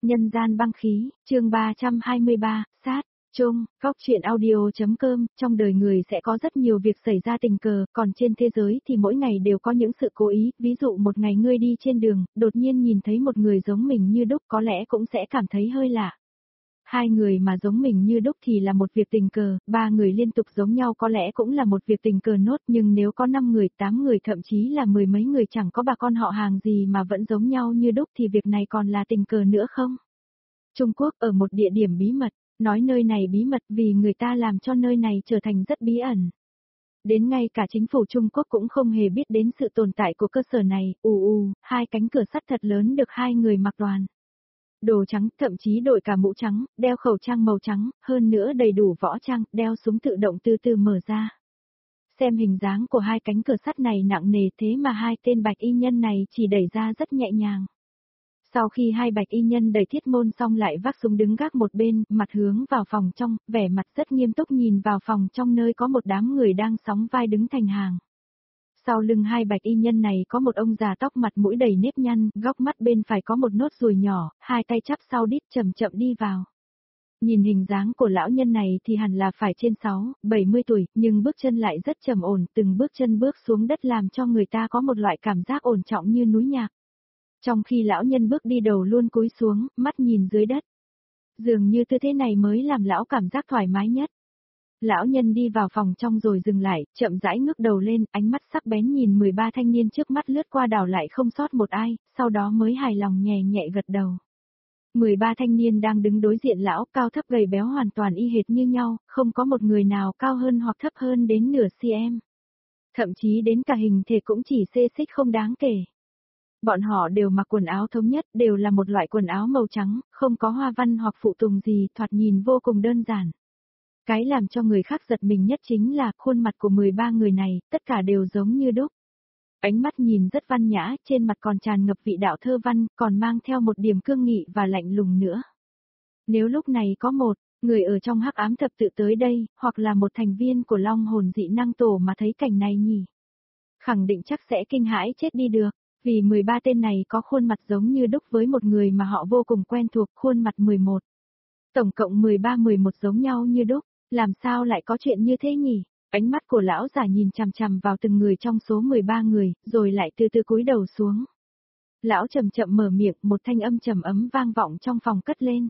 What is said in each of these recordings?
Nhân gian băng khí, chương 323, sát, chung, góc chuyện audio.com, trong đời người sẽ có rất nhiều việc xảy ra tình cờ, còn trên thế giới thì mỗi ngày đều có những sự cố ý, ví dụ một ngày ngươi đi trên đường, đột nhiên nhìn thấy một người giống mình như đúc có lẽ cũng sẽ cảm thấy hơi lạ. Hai người mà giống mình như đúc thì là một việc tình cờ, ba người liên tục giống nhau có lẽ cũng là một việc tình cờ nốt, nhưng nếu có 5 người, 8 người thậm chí là mười mấy người chẳng có bà con họ hàng gì mà vẫn giống nhau như đúc thì việc này còn là tình cờ nữa không? Trung Quốc ở một địa điểm bí mật, nói nơi này bí mật vì người ta làm cho nơi này trở thành rất bí ẩn. Đến ngay cả chính phủ Trung Quốc cũng không hề biết đến sự tồn tại của cơ sở này, hai cánh cửa sắt thật lớn được hai người mặc toàn. Đồ trắng, thậm chí đội cả mũ trắng, đeo khẩu trang màu trắng, hơn nữa đầy đủ võ trang, đeo súng tự động từ từ mở ra. Xem hình dáng của hai cánh cửa sắt này nặng nề thế mà hai tên bạch y nhân này chỉ đẩy ra rất nhẹ nhàng. Sau khi hai bạch y nhân đẩy thiết môn xong lại vác súng đứng gác một bên, mặt hướng vào phòng trong, vẻ mặt rất nghiêm túc nhìn vào phòng trong nơi có một đám người đang sóng vai đứng thành hàng. Sau lưng hai bạch y nhân này có một ông già tóc mặt mũi đầy nếp nhăn, góc mắt bên phải có một nốt ruồi nhỏ, hai tay chắp sau đít chậm chậm đi vào. Nhìn hình dáng của lão nhân này thì hẳn là phải trên 70 tuổi, nhưng bước chân lại rất trầm ổn, từng bước chân bước xuống đất làm cho người ta có một loại cảm giác ổn trọng như núi nhạc. Trong khi lão nhân bước đi đầu luôn cúi xuống, mắt nhìn dưới đất. Dường như tư thế này mới làm lão cảm giác thoải mái nhất. Lão nhân đi vào phòng trong rồi dừng lại, chậm rãi ngước đầu lên, ánh mắt sắc bén nhìn 13 thanh niên trước mắt lướt qua đảo lại không sót một ai, sau đó mới hài lòng nhẹ nhẹ gật đầu. 13 thanh niên đang đứng đối diện lão, cao thấp gầy béo hoàn toàn y hệt như nhau, không có một người nào cao hơn hoặc thấp hơn đến nửa cm. Thậm chí đến cả hình thể cũng chỉ xê xích không đáng kể. Bọn họ đều mặc quần áo thống nhất, đều là một loại quần áo màu trắng, không có hoa văn hoặc phụ tùng gì, thoạt nhìn vô cùng đơn giản. Cái làm cho người khác giật mình nhất chính là khuôn mặt của 13 người này, tất cả đều giống như đúc. Ánh mắt nhìn rất văn nhã, trên mặt còn tràn ngập vị đạo thơ văn, còn mang theo một điểm cương nghị và lạnh lùng nữa. Nếu lúc này có một người ở trong hắc ám thập tự tới đây, hoặc là một thành viên của Long Hồn Dị Năng Tổ mà thấy cảnh này nhỉ, khẳng định chắc sẽ kinh hãi chết đi được. Vì 13 tên này có khuôn mặt giống như đúc với một người mà họ vô cùng quen thuộc, khuôn mặt 11. Tổng cộng 13-11 giống nhau như đúc, làm sao lại có chuyện như thế nhỉ? Ánh mắt của lão già nhìn chằm chằm vào từng người trong số 13 người, rồi lại từ từ cúi đầu xuống. Lão chậm chậm mở miệng, một thanh âm trầm ấm vang vọng trong phòng cất lên.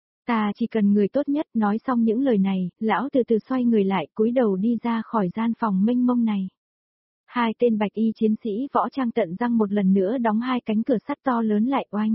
Ta chỉ cần người tốt nhất. Nói xong những lời này, lão từ từ xoay người lại, cúi đầu đi ra khỏi gian phòng mênh mông này. Hai tên bạch y chiến sĩ võ trang tận răng một lần nữa đóng hai cánh cửa sắt to lớn lại oanh.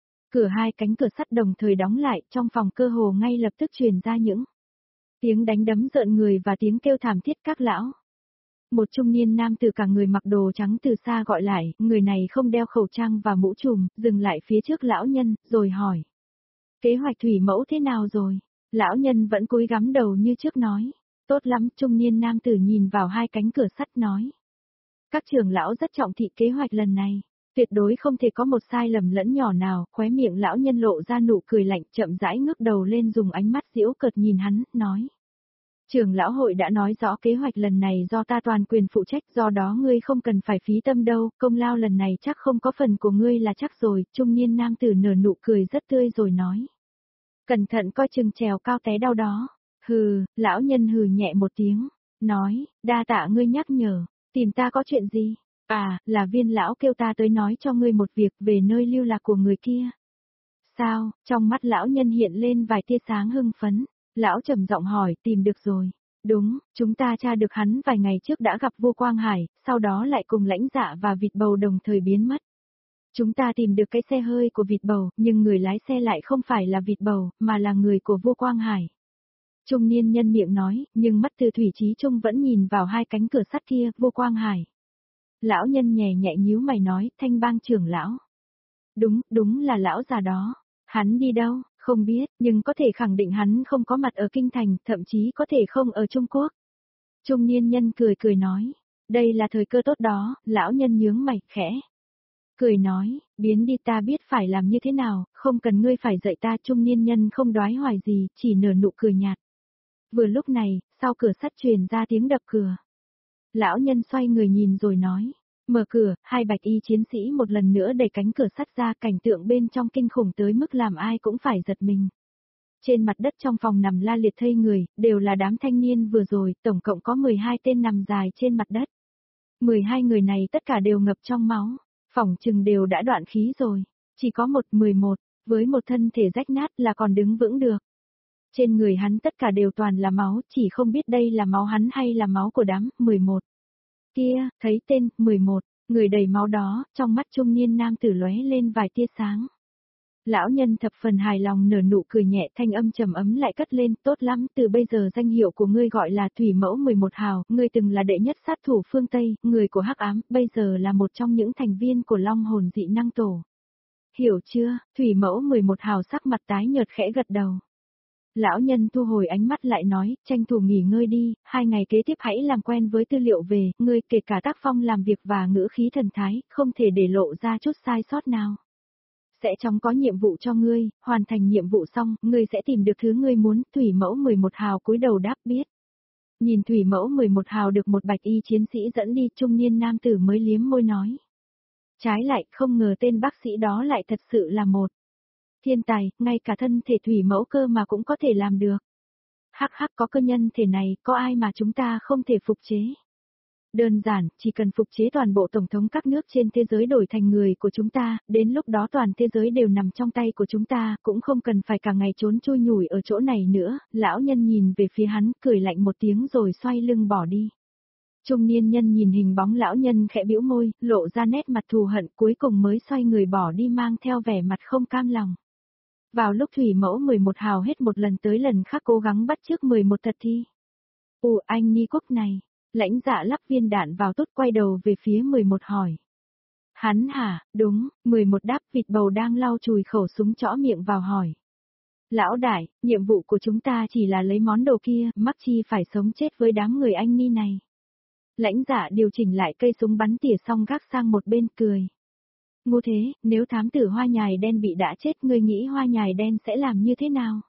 Hai cánh cửa sắt đồng thời đóng lại, trong phòng cơ hồ ngay lập tức truyền ra những tiếng đánh đấm rợn người và tiếng kêu thảm thiết các lão. Một trung niên nam tử cả người mặc đồ trắng từ xa gọi lại, người này không đeo khẩu trang và mũ trùm, dừng lại phía trước lão nhân, rồi hỏi. Kế hoạch thủy mẫu thế nào rồi? Lão nhân vẫn cúi gắm đầu như trước nói. Tốt lắm, trung niên nam tử nhìn vào hai cánh cửa sắt nói. Các trưởng lão rất trọng thị kế hoạch lần này, tuyệt đối không thể có một sai lầm lẫn nhỏ nào, khóe miệng lão nhân lộ ra nụ cười lạnh chậm rãi ngước đầu lên dùng ánh mắt giễu cợt nhìn hắn, nói. Trưởng lão hội đã nói rõ kế hoạch lần này do ta toàn quyền phụ trách, do đó ngươi không cần phải phí tâm đâu, công lao lần này chắc không có phần của ngươi là chắc rồi, trung niên nam tử nở nụ cười rất tươi rồi nói. Cẩn thận coi chừng trèo cao té đau đó. Hừ, lão nhân hừ nhẹ một tiếng, nói, đa tạ ngươi nhắc nhở. Tìm ta có chuyện gì? À, là Viên lão kêu ta tới nói cho ngươi một việc về nơi lưu lạc của người kia. Sao? Trong mắt lão nhân hiện lên vài tia sáng hưng phấn. Lão trầm giọng hỏi, tìm được rồi. Đúng, chúng ta tra được hắn vài ngày trước đã gặp vua Quang Hải, sau đó lại cùng Lãnh Dạ và Vịt Bầu đồng thời biến mất. Chúng ta tìm được cái xe hơi của Vịt Bầu, nhưng người lái xe lại không phải là Vịt Bầu, mà là người của vua Quang Hải. Trung niên nhân miệng nói, nhưng mắt từ Thủy Chí Trung vẫn nhìn vào hai cánh cửa sắt kia, vua Quang Hải. Lão nhân nhẹ nhẹ nhíu mày nói, Thanh Bang trưởng lão. Đúng là lão già đó. Hắn đi đâu, không biết, nhưng có thể khẳng định hắn không có mặt ở Kinh Thành, thậm chí có thể không ở Trung Quốc. Trung niên nhân cười nói, đây là thời cơ tốt đó, lão nhân nhướng mày, khẽ. Cười nói, biến đi ta biết phải làm như thế nào, không cần ngươi phải dạy ta. Trung niên nhân không đoái hoài gì, chỉ nở nụ cười nhạt. Vừa lúc này, sau cửa sắt truyền ra tiếng đập cửa. Lão nhân xoay người nhìn rồi nói, Mở cửa, hai bạch y chiến sĩ một lần nữa đẩy cánh cửa sắt ra, cảnh tượng bên trong kinh khủng tới mức làm ai cũng phải giật mình. Trên mặt đất trong phòng nằm la liệt thây người, đều là đám thanh niên vừa rồi, tổng cộng có 12 tên nằm dài trên mặt đất. 12 người này tất cả đều ngập trong máu, phỏng chừng đều đã đoạn khí rồi. Chỉ có 11, với một thân thể rách nát là còn đứng vững được. Trên người hắn tất cả đều toàn là máu, chỉ không biết đây là máu hắn hay là máu của đám 11. Kia, thấy tên 11, người đầy máu đó, trong mắt trung niên nam tử lóe lên vài tia sáng. Lão nhân thập phần hài lòng nở nụ cười nhẹ, thanh âm trầm ấm lại cất lên, tốt lắm, từ bây giờ danh hiệu của ngươi gọi là Thủy Mẫu 11 hào, ngươi từng là đệ nhất sát thủ phương Tây, người của Hắc Ám, bây giờ là một trong những thành viên của Long Hồn Dị Năng Tổ. Hiểu chưa? Thủy Mẫu 11 hào sắc mặt tái nhợt khẽ gật đầu. Lão nhân thu hồi ánh mắt lại nói, tranh thủ nghỉ ngơi đi, 2 ngày kế tiếp hãy làm quen với tư liệu về, ngươi kể cả tác phong làm việc và ngữ khí thần thái, không thể để lộ ra chút sai sót nào. Sẽ chóng có nhiệm vụ cho ngươi, hoàn thành nhiệm vụ xong, ngươi sẽ tìm được thứ ngươi muốn, Thủy Mẫu 11 hào cúi đầu đáp biết. Nhìn Thủy Mẫu 11 hào được một bạch y chiến sĩ dẫn đi, trung niên nam tử mới liếm môi nói. Trái lại, không ngờ tên bác sĩ đó lại thật sự là một thiên tài, ngay cả thân thể Thủy Mẫu cơ mà cũng có thể làm được. Hắc hắc, có cơ nhân thể này, có ai mà chúng ta không thể phục chế. Đơn giản, chỉ cần phục chế toàn bộ tổng thống các nước trên thế giới đổi thành người của chúng ta, đến lúc đó toàn thế giới đều nằm trong tay của chúng ta, cũng không cần phải cả ngày trốn chui nhủi ở chỗ này nữa. Lão nhân nhìn về phía hắn, cười lạnh một tiếng rồi xoay lưng bỏ đi. Trung niên nhân nhìn hình bóng lão nhân khẽ bĩu môi, lộ ra nét mặt thù hận, cuối cùng mới xoay người bỏ đi mang theo vẻ mặt không cam lòng. Vào lúc Thủy Mẫu 11 hào hết một lần tới lần khác cố gắng bắt chước 11 thật thi. Anh Ni Quốc này. Lãnh Dạ lắp viên đạn vào tốt, quay đầu về phía 11 hỏi. Hắn hả, đúng, 11 đáp, vịt bầu đang lau chùi khẩu súng trõ miệng vào hỏi. Lão đại, nhiệm vụ của chúng ta chỉ là lấy món đồ kia, mắc chi phải sống chết với đám người anh Ni này. Lãnh Dạ điều chỉnh lại cây súng bắn tỉa xong gác sang một bên cười. Ngu thế, nếu thám tử hoa nhài đen bị đã chết, ngươi nghĩ hoa nhài đen sẽ làm như thế nào?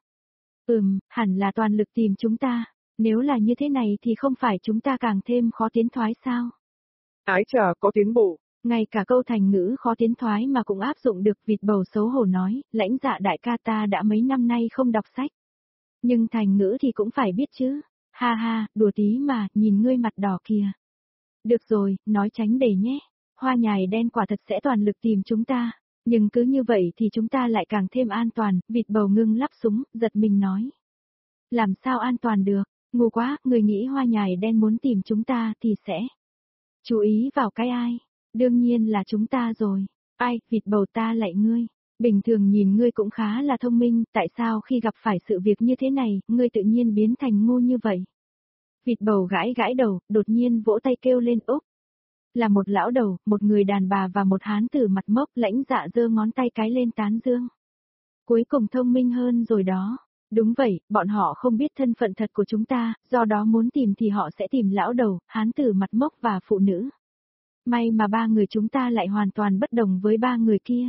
Hẳn là toàn lực tìm chúng ta. Nếu là như thế này thì không phải chúng ta càng thêm khó tiến thoái sao? Ái chà, có tiến bộ. Ngay cả câu thành ngữ khó tiến thoái mà cũng áp dụng được, vịt bầu xấu hổ nói, Lãnh Dạ đại ca ta đã mấy năm nay không đọc sách. Nhưng thành ngữ thì cũng phải biết chứ. Ha ha, đùa tí mà, nhìn ngươi mặt đỏ kìa. Được rồi, nói tránh để nhé. Hoa nhài đen quả thật sẽ toàn lực tìm chúng ta. Nhưng cứ như vậy thì chúng ta lại càng thêm an toàn, vịt bầu ngưng lắp súng, giật mình nói. Làm sao an toàn được? Ngu quá, người nghĩ hoa nhài đen muốn tìm chúng ta thì sẽ chú ý vào cái ai? Đương nhiên là chúng ta rồi. Ai, vịt bầu ta lại ngươi. Bình thường nhìn ngươi cũng khá là thông minh, tại sao khi gặp phải sự việc như thế này, ngươi tự nhiên biến thành ngu như vậy? Vịt bầu gãi gãi đầu, đột nhiên vỗ tay kêu lên Úc. Là một lão đầu, một người đàn bà và một hán tử mặt mốc. Lãnh Dạ giơ ngón tay cái lên tán dương. Cuối cùng thông minh hơn rồi đó. Đúng vậy, bọn họ không biết thân phận thật của chúng ta, do đó muốn tìm thì họ sẽ tìm lão đầu, hán tử mặt mốc và phụ nữ. May mà 3 người chúng ta lại hoàn toàn bất đồng với 3 người kia.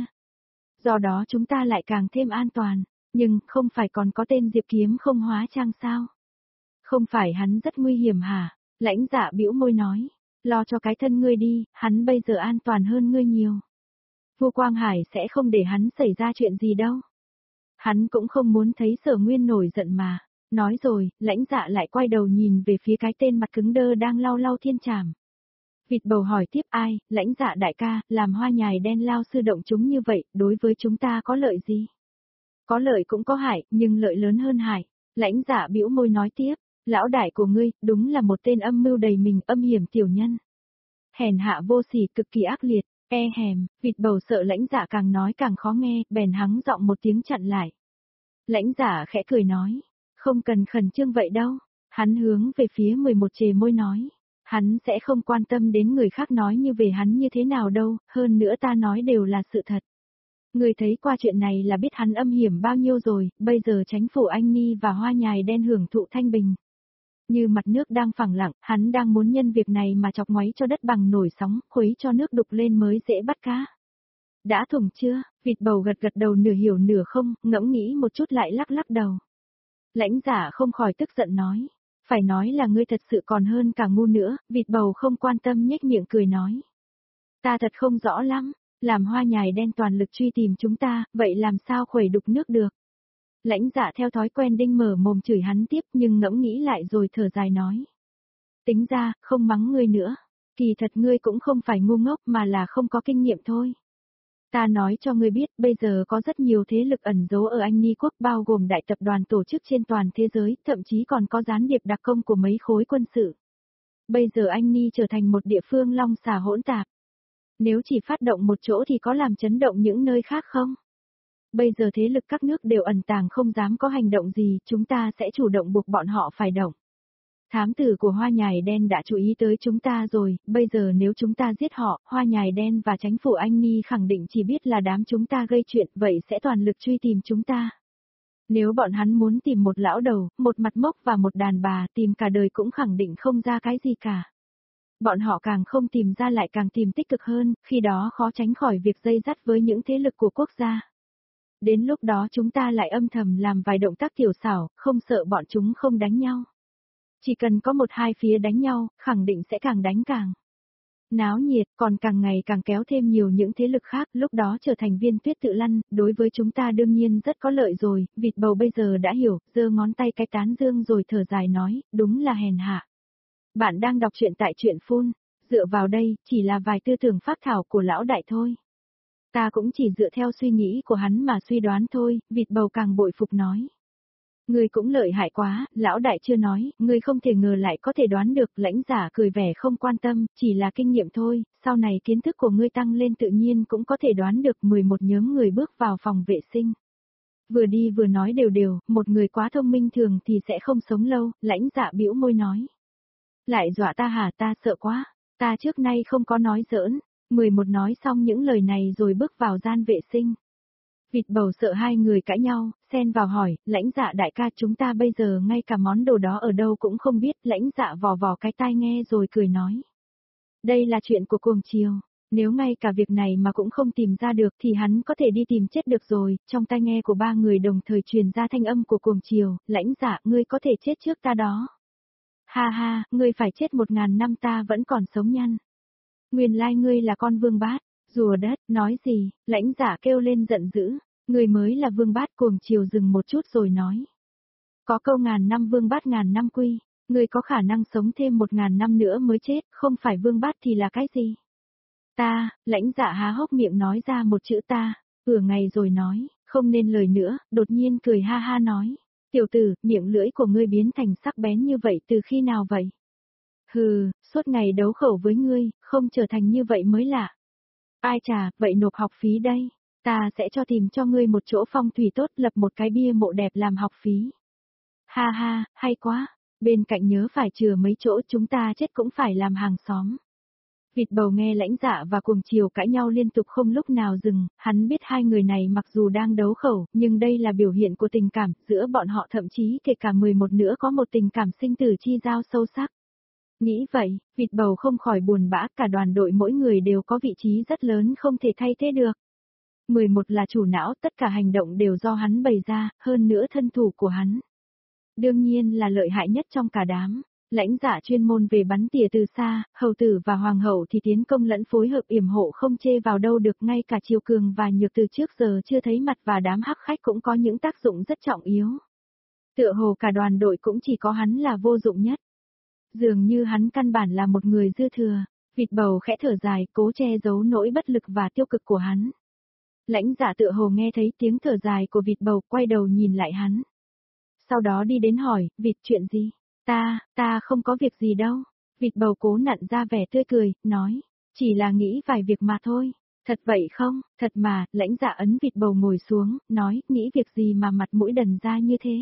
Do đó chúng ta lại càng thêm an toàn, nhưng không phải còn có tên Diệp Kiếm không hóa trang sao? Không phải hắn rất nguy hiểm hả? Lãnh Dạ bĩu môi nói, lo cho cái thân ngươi đi, hắn bây giờ an toàn hơn ngươi nhiều. Vua Quang Hải sẽ không để hắn xảy ra chuyện gì đâu. Hắn cũng không muốn thấy Sở Nguyên nổi giận mà. Nói rồi, Lãnh Dạ lại quay đầu nhìn về phía cái tên mặt cứng đơ đang lau lau thiên trảm. Vịt bầu hỏi tiếp ai, Lãnh Dạ đại ca, làm hoa nhài đen lao sư động chúng như vậy, đối với chúng ta có lợi gì? Có lợi cũng có hại, nhưng lợi lớn hơn hại. Lãnh Dạ bĩu môi nói tiếp, lão đại của ngươi, đúng là một tên âm mưu đầy mình, âm hiểm tiểu nhân. Hèn hạ vô sỉ, cực kỳ ác liệt. Hèm, vịt bầu sợ Lãnh Dạ càng nói càng khó nghe, bèn hắng giọng một tiếng chặn lại. Lãnh Dạ khẽ cười nói, không cần khẩn trương vậy đâu. Hắn hướng về phía 11 chề môi nói, hắn sẽ không quan tâm đến người khác nói như về hắn như thế nào đâu, hơn nữa ta nói đều là sự thật. Người thấy qua chuyện này là biết hắn âm hiểm bao nhiêu rồi, bây giờ chính phủ Anh Ni và hoa nhài đen hưởng thụ thanh bình. Như mặt nước đang phẳng lặng, hắn đang muốn nhân việc này mà chọc ngoáy cho đất bằng nổi sóng, khuấy cho nước đục lên mới dễ bắt cá. Đã thủng chưa? Vịt bầu gật gật đầu nửa hiểu nửa không, ngẫm nghĩ một chút lại lắc lắc đầu. Lãnh Dạ không khỏi tức giận nói. Phải nói là ngươi thật sự còn hơn cả ngu nữa, vịt bầu không quan tâm nhếch miệng cười nói. Ta thật không rõ lắm, làm Hoa Nhài Đen toàn lực truy tìm chúng ta, vậy làm sao khuẩy đục nước được? Lãnh Dạ theo thói quen đinh mở mồm chửi hắn tiếp nhưng ngẫm nghĩ lại rồi thở dài nói. Tính ra, không mắng ngươi nữa. Kỳ thật ngươi cũng không phải ngu ngốc mà là không có kinh nghiệm thôi. Ta nói cho ngươi biết, bây giờ có rất nhiều thế lực ẩn giấu ở Anh Ni quốc bao gồm đại tập đoàn tổ chức trên toàn thế giới, thậm chí còn có gián điệp đặc công của mấy khối quân sự. Bây giờ Anh Ni trở thành một địa phương long xà hỗn tạp. Nếu chỉ phát động một chỗ thì có làm chấn động những nơi khác không? Bây giờ thế lực các nước đều ẩn tàng không dám có hành động gì, chúng ta sẽ chủ động buộc bọn họ phải động. Thám tử của Hoa Nhài Đen đã chú ý tới chúng ta rồi, bây giờ nếu chúng ta giết họ, Hoa Nhài Đen và Chánh phủ Anh Ni khẳng định chỉ biết là đám chúng ta gây chuyện, vậy sẽ toàn lực truy tìm chúng ta. Nếu bọn hắn muốn tìm một lão đầu, một mặt mốc và một đàn bà, tìm cả đời cũng khẳng định không ra cái gì cả. Bọn họ càng không tìm ra lại càng tìm tích cực hơn, khi đó khó tránh khỏi việc dây dắt với những thế lực của quốc gia. Đến lúc đó chúng ta lại âm thầm làm vài động tác tiểu xảo, không sợ bọn chúng không đánh nhau. Chỉ cần có một hai phía đánh nhau, khẳng định sẽ càng đánh càng náo nhiệt, còn càng ngày càng kéo thêm nhiều những thế lực khác, lúc đó trở thành viên tuyết tự lăn, đối với chúng ta đương nhiên rất có lợi rồi, vịt bầu bây giờ đã hiểu, giơ ngón tay cái tán dương rồi thở dài nói, đúng là hèn hạ. Bạn đang đọc truyện tại truyện phun, dựa vào đây, chỉ là vài tư tưởng phác thảo của lão đại thôi. Ta cũng chỉ dựa theo suy nghĩ của hắn mà suy đoán thôi, vịt bầu càng bội phục nói. Ngươi cũng lợi hại quá, lão đại chưa nói, ngươi không thể ngờ lại có thể đoán được, Lãnh Giả cười vẻ không quan tâm, chỉ là kinh nghiệm thôi, sau này kiến thức của ngươi tăng lên tự nhiên cũng có thể đoán được 11 nhóm người bước vào phòng vệ sinh. Vừa đi vừa nói đều đều, một người quá thông minh thường thì sẽ không sống lâu, Lãnh Dạ bĩu môi nói. Lại dọa ta hả, ta sợ quá, ta trước nay không có nói giỡn, 11 nói xong những lời này rồi bước vào gian vệ sinh. Vịt bầu sợ hai người cãi nhau, xen vào hỏi, Lãnh Dạ đại ca chúng ta bây giờ ngay cả món đồ đó ở đâu cũng không biết, Lãnh Dạ vò vò cái tai nghe rồi cười nói. Đây là chuyện của cuồng chiều, nếu ngay cả việc này mà cũng không tìm ra được thì hắn có thể đi tìm chết được rồi, trong tai nghe của ba người đồng thời truyền ra thanh âm của cuồng chiều, Lãnh Dạ ngươi có thể chết trước ta đó. Ha ha, ngươi phải chết 1000 năm ta vẫn còn sống nhăn. Nguyên lai ngươi là con vương bát. Rùa đất, nói gì, Lãnh Giả kêu lên giận dữ, người mới là vương bát. Cuồng chiều dừng một chút rồi nói. Có câu 1000 năm vương bát 1000 năm quy, người có khả năng sống thêm 1000 năm nữa mới chết, không phải vương bát thì là cái gì? Ta, Lãnh Giả há hốc miệng nói ra một chữ ta, ngày rồi nói, không nên lời nữa, đột nhiên cười ha ha nói. Tiểu tử, miệng lưỡi của ngươi biến thành sắc bén như vậy từ khi nào vậy? Hừ, suốt ngày đấu khẩu với ngươi, không trở thành như vậy mới lạ. Ai chà, vậy nộp học phí đây. Ta sẽ cho tìm cho ngươi một chỗ phong thủy tốt, lập một cái bia mộ đẹp làm học phí. Ha ha, hay quá. Bên cạnh nhớ phải chừa mấy chỗ, chúng ta chết cũng phải làm hàng xóm. Vịt bầu nghe Lãnh Dạ và cuồng chiều cãi nhau liên tục không lúc nào dừng, hắn biết hai người này mặc dù đang đấu khẩu, nhưng đây là biểu hiện của tình cảm, giữa bọn họ thậm chí kể cả 11 nữa có một tình cảm sinh tử chi giao sâu sắc. Nghĩ vậy, vịt bầu không khỏi buồn bã, cả đoàn đội mỗi người đều có vị trí rất lớn không thể thay thế được. 11 là chủ não, tất cả hành động đều do hắn bày ra, hơn nữa thân thủ của hắn. Đương nhiên là lợi hại nhất trong cả đám. Lãnh Giả chuyên môn về bắn tỉa từ xa, hầu tử và hoàng hậu thì tiến công lẫn phối hợp yểm hộ không chê vào đâu được, ngay cả Triều Cường và Nhược từ trước giờ chưa thấy mặt và đám hắc khách cũng có những tác dụng rất trọng yếu. Tựa hồ cả đoàn đội cũng chỉ có hắn là vô dụng nhất. Dường như hắn căn bản là một người dư thừa, vịt bầu khẽ thở dài cố che giấu nỗi bất lực và tiêu cực của hắn. Lãnh Giả tựa hồ nghe thấy tiếng thở dài của vịt bầu quay đầu nhìn lại hắn. Sau đó đi đến hỏi, vịt chuyện gì? Ta không có việc gì đâu. Vịt bầu cố nặn ra vẻ tươi cười, nói, chỉ là nghĩ vài việc mà thôi. Thật vậy không? Thật mà, Lãnh Giả ấn vịt bầu ngồi xuống, nói, nghĩ việc gì mà mặt mũi đần ra như thế?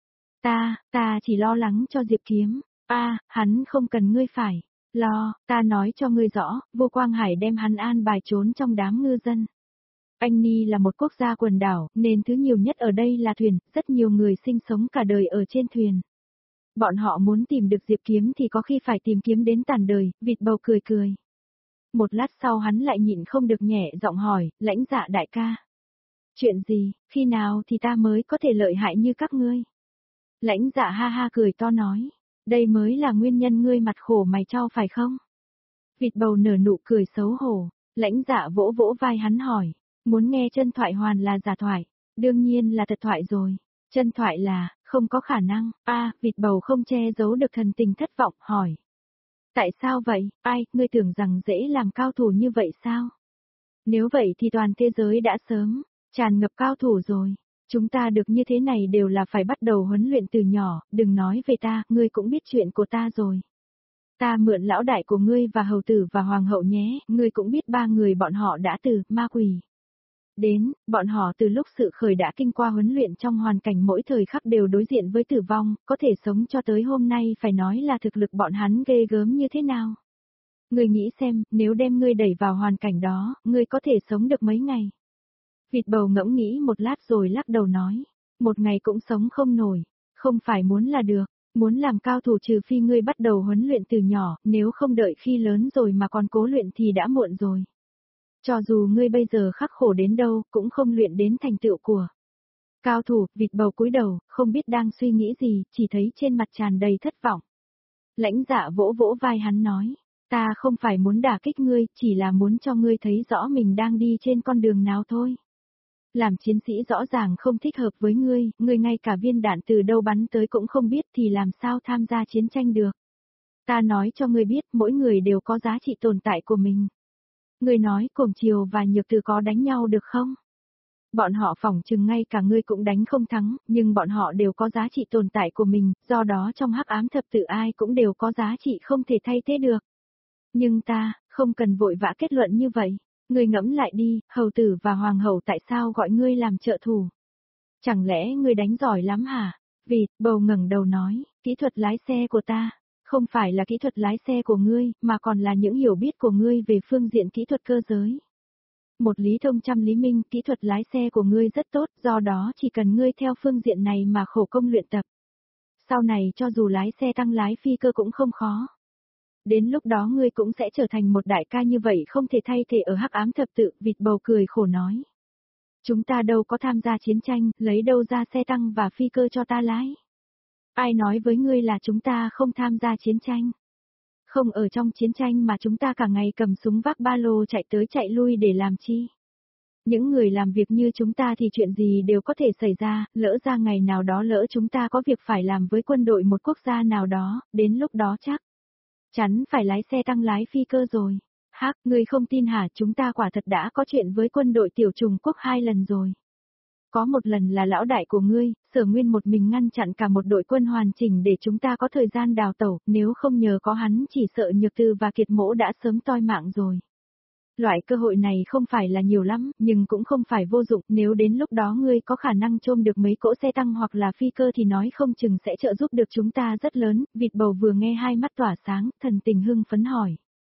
Ta chỉ lo lắng cho Diệp Kiếm. Hắn không cần ngươi phải lo, ta nói cho ngươi rõ, Vô Quang Hải đem hắn an bài trốn trong đám ngư dân. Anh Ni là một quốc gia quần đảo, nên thứ nhiều nhất ở đây là thuyền, rất nhiều người sinh sống cả đời ở trên thuyền. Bọn họ muốn tìm được Diệp Kiếm thì có khi phải tìm kiếm đến tàn đời, vịt bầu cười cười. Một lát sau hắn lại nhịn không được nhẹ giọng hỏi, Lãnh Dạ đại ca. Chuyện gì, khi nào thì ta mới có thể lợi hại như các ngươi? Lãnh Dạ ha ha cười to nói. Đây mới là nguyên nhân ngươi mặt khổ mày tro phải không? Vịt bầu nở nụ cười xấu hổ. Lãnh Dạ vỗ vỗ vai hắn hỏi, muốn nghe chân thoại hoàn là giả thoại? Đương nhiên là thật thoại rồi. Chân thoại là, không có khả năng. Vịt bầu không che giấu được thần tình thất vọng, hỏi. Tại sao vậy? Ngươi tưởng rằng dễ làm cao thủ như vậy sao? Nếu vậy thì toàn thế giới đã sớm tràn ngập cao thủ rồi. Chúng ta được như thế này đều là phải bắt đầu huấn luyện từ nhỏ, đừng nói về ta, ngươi cũng biết chuyện của ta rồi. Ta mượn lão đại của ngươi và hầu tử và hoàng hậu nhé, ngươi cũng biết ba người bọn họ đã từ ma quỷ đến, bọn họ từ lúc sự khởi đã kinh qua huấn luyện trong hoàn cảnh mỗi thời khắc đều đối diện với tử vong, có thể sống cho tới hôm nay phải nói là thực lực bọn hắn ghê gớm như thế nào. Ngươi nghĩ xem, nếu đem ngươi đẩy vào hoàn cảnh đó, ngươi có thể sống được mấy ngày? Vịt bầu ngẫm nghĩ một lát rồi lắc đầu nói, một ngày cũng sống không nổi, không phải muốn là được, muốn làm cao thủ trừ phi ngươi bắt đầu huấn luyện từ nhỏ, nếu không đợi khi lớn rồi mà còn cố luyện thì đã muộn rồi. Cho dù ngươi bây giờ khắc khổ đến đâu, cũng không luyện đến thành tựu của cao thủ. Vịt bầu cúi đầu, không biết đang suy nghĩ gì, chỉ thấy trên mặt tràn đầy thất vọng. Lãnh Dạ vỗ vỗ vai hắn nói, ta không phải muốn đả kích ngươi, chỉ là muốn cho ngươi thấy rõ mình đang đi trên con đường nào thôi. Làm chiến sĩ rõ ràng không thích hợp với ngươi ngay cả viên đạn từ đâu bắn tới cũng không biết thì làm sao tham gia chiến tranh được. Ta nói cho ngươi biết, mỗi người đều có giá trị tồn tại của mình. Ngươi nói Cuồng Triều và Nhược Từ có đánh nhau được không? Bọn họ phỏng chừng ngay cả ngươi cũng đánh không thắng, nhưng bọn họ đều có giá trị tồn tại của mình, do đó trong hắc ám thập tự ai cũng đều có giá trị không thể thay thế được. Nhưng ta, không cần vội vã kết luận như vậy. Ngươi ngẫm lại đi, hầu tử và hoàng hậu tại sao gọi ngươi làm trợ thủ? Chẳng lẽ ngươi đánh giỏi lắm hả? Vịt bầu ngẩng đầu nói, kỹ thuật lái xe của ta, không phải là kỹ thuật lái xe của ngươi, mà còn là những hiểu biết của ngươi về phương diện kỹ thuật cơ giới. Một lý thông trăm lý minh, kỹ thuật lái xe của ngươi rất tốt, do đó chỉ cần ngươi theo phương diện này mà khổ công luyện tập. Sau này cho dù lái xe tăng lái phi cơ cũng không khó. Đến lúc đó ngươi cũng sẽ trở thành một đại ca như vậy không thể thay thế ở hắc ám thập tự. Vịt bầu cười khổ nói. Chúng ta đâu có tham gia chiến tranh, lấy đâu ra xe tăng và phi cơ cho ta lái. Ai nói với ngươi là chúng ta không tham gia chiến tranh? Không ở trong chiến tranh mà chúng ta cả ngày cầm súng vác ba lô chạy tới chạy lui để làm chi? Những người làm việc như chúng ta thì chuyện gì đều có thể xảy ra, lỡ ra ngày nào đó lỡ chúng ta có việc phải làm với quân đội một quốc gia nào đó, đến lúc đó chắc chắn phải lái xe tăng lái phi cơ rồi. Ngươi không tin hả? Chúng ta quả thật đã có chuyện với quân đội tiểu trùng quốc 2 lần rồi. Có một lần là lão đại của ngươi, Sở Nguyên một mình ngăn chặn cả một đội quân hoàn chỉnh để chúng ta có thời gian đào tẩu, nếu không nhờ có hắn chỉ sợ Nhược Từ và Kiệt Mỗ đã sớm toi mạng rồi. Loại cơ hội này không phải là nhiều lắm, nhưng cũng không phải vô dụng, nếu đến lúc đó ngươi có khả năng chôm được mấy cỗ xe tăng hoặc là phi cơ thì nói không chừng sẽ trợ giúp được chúng ta rất lớn. Vịt bầu vừa nghe hai mắt tỏa sáng, thần tình hưng phấn hỏi.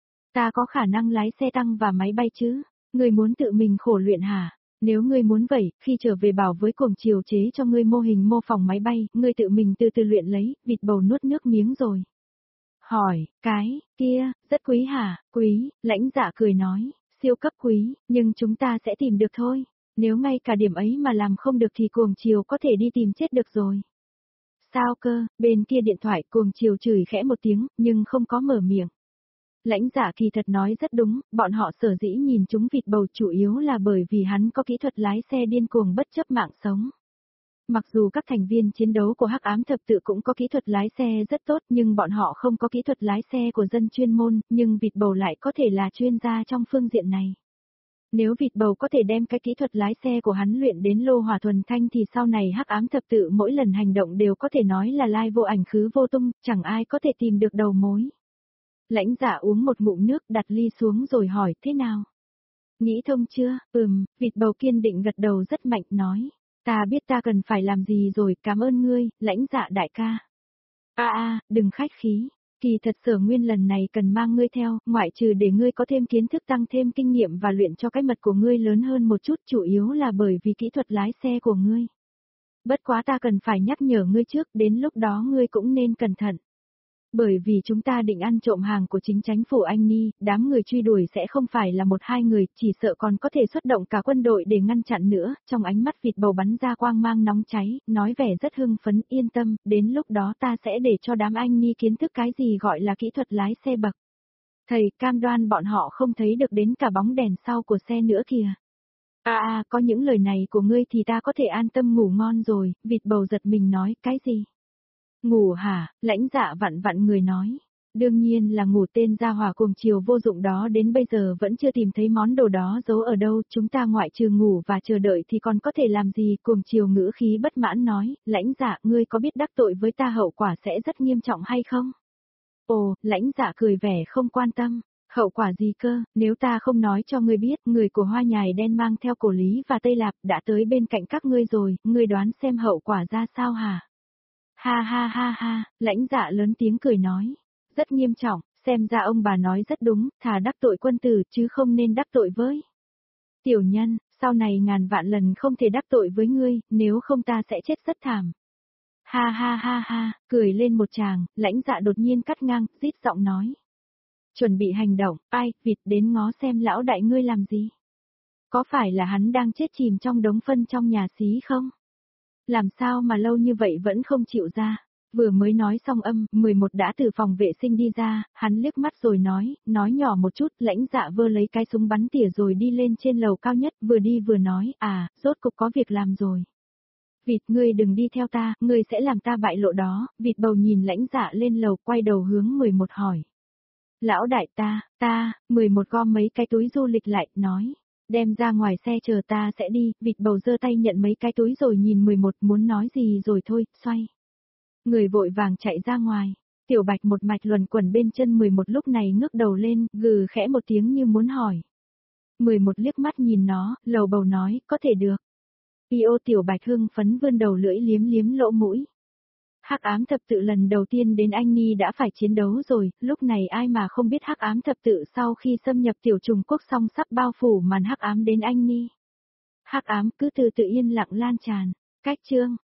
Ta có khả năng lái xe tăng và máy bay chứ? Ngươi muốn tự mình khổ luyện hả? Nếu ngươi muốn vậy, khi trở về bảo với Cuồng Triều chế cho ngươi mô hình mô phỏng máy bay, ngươi tự mình từ từ luyện lấy. Vịt bầu nuốt nước miếng rồi. Hỏi, cái kia, rất quý hả? Quý, Lãnh Dạ cười nói, siêu cấp quý, nhưng chúng ta sẽ tìm được thôi. Nếu ngay cả điểm ấy mà làm không được thì Cuồng Triều có thể đi tìm chết được rồi. Sao cơ? Bên kia điện thoại Cuồng Triều chửi khẽ một tiếng, nhưng không có mở miệng. Lãnh Dạ kỳ thật nói rất đúng, bọn họ sở dĩ nhìn chúng Vịt bầu chủ yếu là bởi vì hắn có kỹ thuật lái xe điên cuồng bất chấp mạng sống. Mặc dù các thành viên chiến đấu của hắc ám thập tự cũng có kỹ thuật lái xe rất tốt nhưng bọn họ không có kỹ thuật lái xe của dân chuyên môn, nhưng Vịt bầu lại có thể là chuyên gia trong phương diện này. Nếu Vịt bầu có thể đem cái kỹ thuật lái xe của hắn luyện đến lô hỏa thuần thanh thì sau này hắc ám thập tự mỗi lần hành động đều có thể nói là lai vô ảnh khứ vô tung, chẳng ai có thể tìm được đầu mối. Lãnh Dạ uống một ngụm nước đặt ly xuống rồi hỏi thế nào? Nghĩ thông chưa? Vịt bầu kiên định gật đầu rất mạnh nói. Ta biết ta cần phải làm gì rồi, cảm ơn ngươi, Lãnh Dạ đại ca. Đừng khách khí. Kỳ thật Sở Nguyên lần này cần mang ngươi theo, ngoại trừ để ngươi có thêm kiến thức tăng thêm kinh nghiệm và luyện cho cái mật của ngươi lớn hơn một chút, chủ yếu là bởi vì kỹ thuật lái xe của ngươi. Bất quá ta cần phải nhắc nhở ngươi trước, đến lúc đó ngươi cũng nên cẩn thận. Bởi vì chúng ta định ăn trộm hàng của chính chính phủ Anh Ni, đám người truy đuổi sẽ không phải là 1-2 người, chỉ sợ còn có thể xuất động cả quân đội để ngăn chặn nữa. Trong ánh mắt Vịt bầu bắn ra quang mang nóng cháy, nói vẻ rất hưng phấn, yên tâm, đến lúc đó ta sẽ để cho đám Anh Ni kiến thức cái gì gọi là kỹ thuật lái xe bậc Thầy cam đoan bọn họ không thấy được đến cả bóng đèn sau của xe nữa kìa. Có những lời này của ngươi thì ta có thể an tâm ngủ ngon rồi, vịt bầu giật mình nói, cái gì? Ngủ hả? Lãnh Dạ vặn vặn người nói. Đương nhiên là ngủ, tên gia hỏa cuồng chiều vô dụng đó đến bây giờ vẫn chưa tìm thấy món đồ đó giấu ở đâu, chúng ta ngoại trừ ngủ và chờ đợi thì còn có thể làm gì? Cuồng chiều ngữ khí bất mãn nói, Lãnh Dạ, ngươi có biết đắc tội với ta hậu quả sẽ rất nghiêm trọng hay không? Ồ, Lãnh Dạ cười vẻ không quan tâm. Hậu quả gì cơ, nếu ta không nói cho ngươi biết, người của Hoa Nhài Đen mang theo Cổ Lý và Tây Lạp đã tới bên cạnh các ngươi rồi, ngươi đoán xem hậu quả ra sao hả? Ha ha ha ha, Lãnh Dạ lớn tiếng cười nói. Rất nghiêm trọng, xem ra ông bà nói rất đúng, thà đắc tội quân tử chứ không nên đắc tội với tiểu nhân, sau này ngàn vạn lần không thể đắc tội với ngươi, nếu không ta sẽ chết rất thảm. Ha ha ha ha, cười lên một tràng, Lãnh Dạ đột nhiên cắt ngang, rít giọng nói. Chuẩn bị hành động, ai, vịt đến ngó xem lão đại ngươi làm gì? Có phải là hắn đang chết chìm trong đống phân trong nhà xí không? Làm sao mà lâu như vậy vẫn không chịu ra? Vừa mới nói xong 11 đã từ phòng vệ sinh đi ra, hắn liếc mắt rồi nói nhỏ một chút, Lãnh Dạ vơ lấy cái súng bắn tỉa rồi đi lên trên lầu cao nhất, vừa đi vừa nói, rốt cục có việc làm rồi. Vịt, ngươi đừng đi theo ta, ngươi sẽ làm ta bại lộ đó, vịt bầu nhìn Lãnh Dạ lên lầu quay đầu hướng 11 hỏi. Lão đại ta, 11 gom mấy cái túi du lịch lại, nói. Đem ra ngoài xe chờ ta sẽ đi, vịt bầu giơ tay nhận mấy cái túi rồi nhìn 11 muốn nói gì rồi thôi, xoay. Người vội vàng chạy ra ngoài. Tiểu Bạch một mạch luẩn quẩn bên chân 11 lúc này ngước đầu lên, gừ khẽ một tiếng như muốn hỏi. 11 liếc mắt nhìn nó, lầu bầu nói, có thể được. Tiểu Bạch hưng phấn vươn đầu lưỡi liếm liếm lỗ mũi. Hắc ám thập tự lần đầu tiên đến Anh Ni đã phải chiến đấu rồi, lúc này ai mà không biết hắc ám thập tự sau khi xâm nhập tiểu trùng quốc xong sắp bao phủ màn hắc ám đến Anh Ni. Hắc ám cứ từ tự yên lặng lan tràn. Cách chương